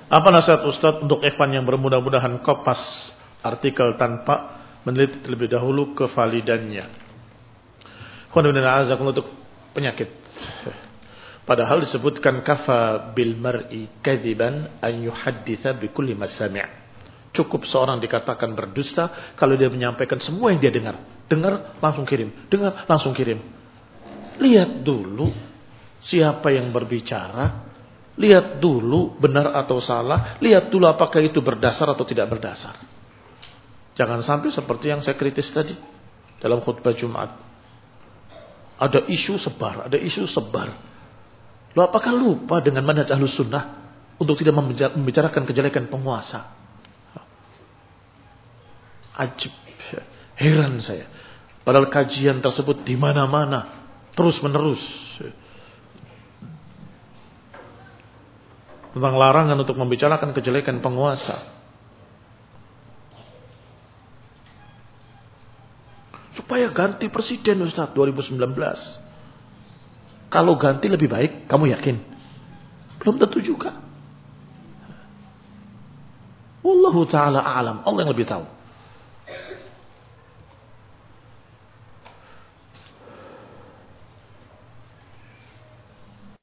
Apa nasihat Ustadz untuk ikhwan yang bermudah-mudahan kopas artikel tanpa meneliti terlebih dahulu kevalidannya? Untuk penyakit. Padahal disebutkan kafa bil mar'i kadziban an yuhadditsa bi kulli ma sami'. Cukup seorang dikatakan berdusta kalau dia menyampaikan semua yang dia dengar. Dengar langsung kirim, dengar langsung kirim. Lihat dulu siapa yang berbicara, lihat dulu benar atau salah, lihat dulu apakah itu berdasar atau tidak berdasar. Jangan sampai seperti yang saya kritis tadi dalam khutbah Jumat. Ada isu sebar, ada isu sebar. Loh, apakah lupa dengan manhaj Ahlus Sunnah untuk tidak membicarakan kejelekan penguasa? Ajib, heran saya. Padahal kajian tersebut di mana-mana, terus menerus tentang larangan untuk membicarakan kejelekan penguasa. Supaya ganti presiden Ustaz 2019. Kalau ganti lebih baik, kamu yakin? Belum tentu juga. Wallahu ta'ala a'lam. Allah yang lebih tahu.